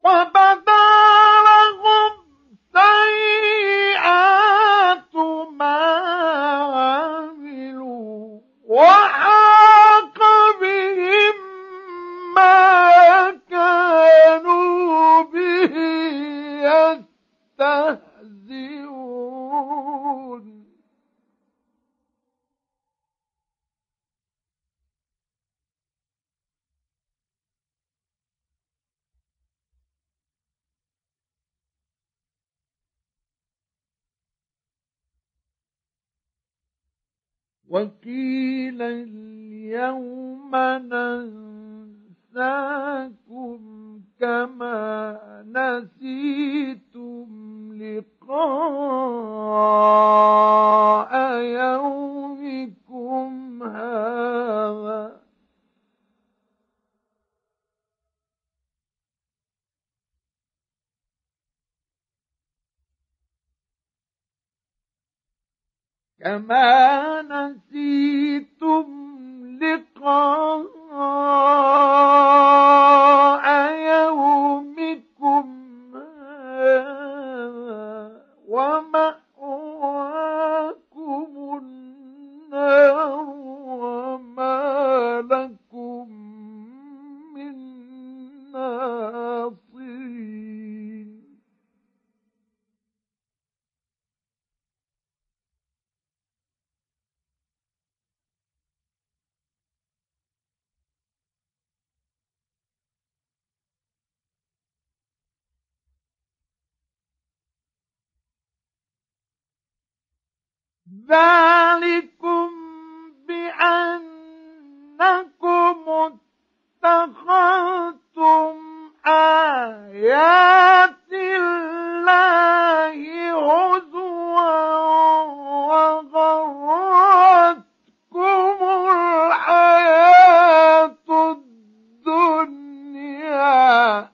وبدا لهم سيئات ما عملوا وحاق بهم ما كانوا به يستهزئون وقيل اليوم ننساكم كما نسيتم لقاء يومكم هذا كما نسيتم لقاء يومكم هذا ومأواكم النار وما لكم من ناصرين ذلكم بأنكم اتخذتم آيات الله هزوا وغرتكم الحياة الدنيا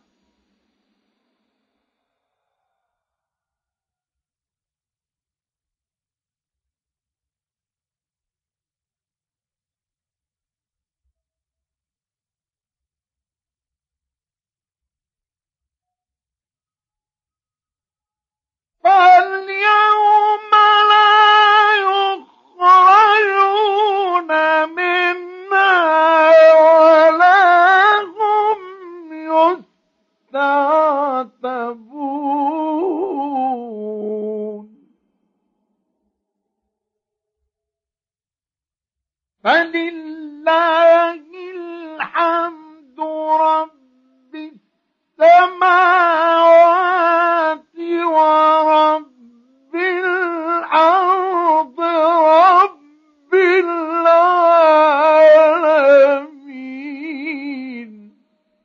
فاليوم لا يخرجون منها ولا هم يستعتبون فلله الحمد رب السماوات ورب الأرض رب العالمين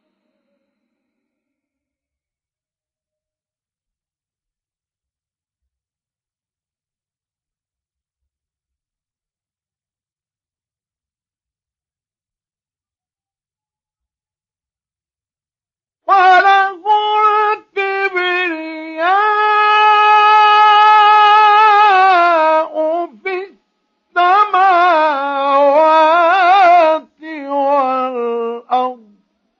وله الكبرياء في السماوات والأرض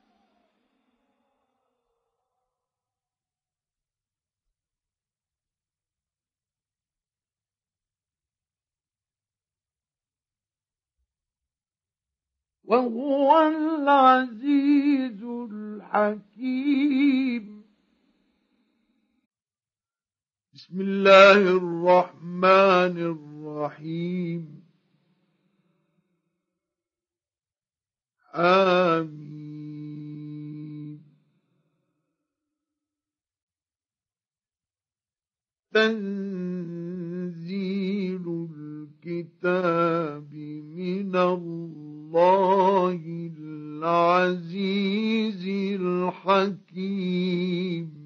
وهو العزيز الحكيم بسم الله الرحمن الرحيم آمين تنزيل الكتاب من الله العزيز الحكيم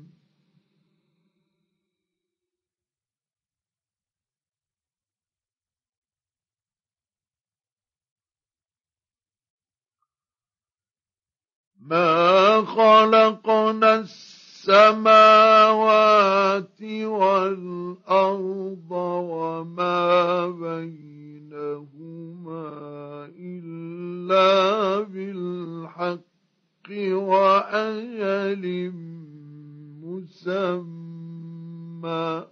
ما خلقنا السماوات والأرض وما بينهما إلا بالحق وأجل مسمى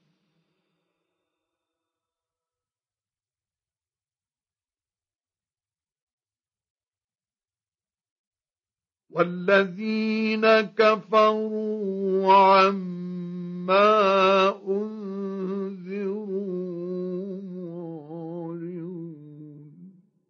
والذين كفروا عما أنذروا معرضون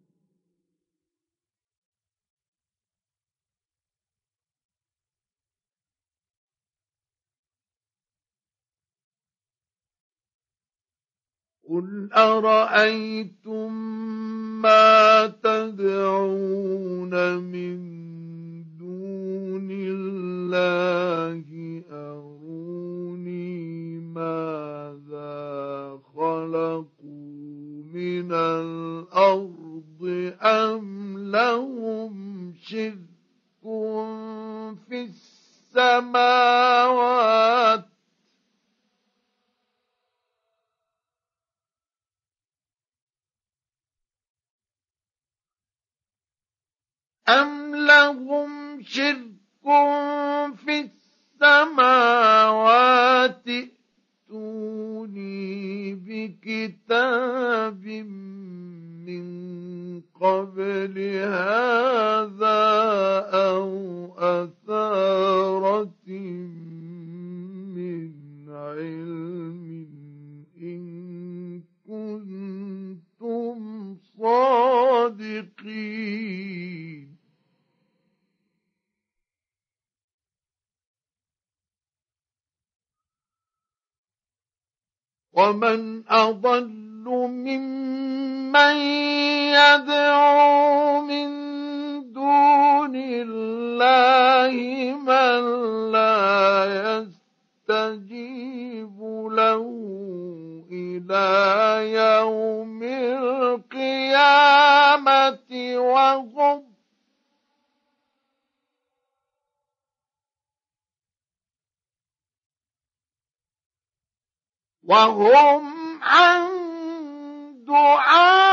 قل أرأيتم ما تدعون من دون الله أروني ماذا خلقوا من الأرض أم لهم شرك في السماوات أم لهم شرك في السماوات ائتوني بكتاب من قبل هذا أو أثارة من علم إن كنتم صادقين ومن أضل ممن يدعو من دون الله من لا يستجيب له إلى يوم القيامة وهم عن دعائهم